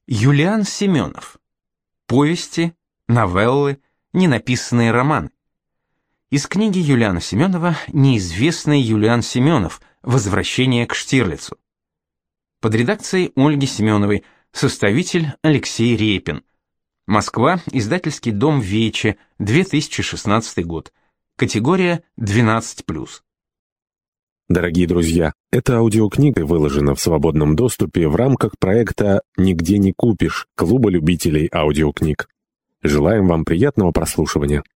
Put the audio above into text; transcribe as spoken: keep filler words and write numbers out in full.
Юлиан Семенов. Повести, новеллы, ненаписанные романы. Из книги Юлиана Семенова «Неизвестный Юлиан Семенов. Возвращение к Штирлицу». Под редакцией Ольги Семеновой. Составитель Алексей Репин. Москва. Издательский дом Вече. две тысячи шестнадцатый год. Категория двенадцать плюс. Дорогие друзья, эта аудиокнига выложена в свободном доступе в рамках проекта «Нигде не купишь» Клуба любителей аудиокниг. Желаем вам приятного прослушивания.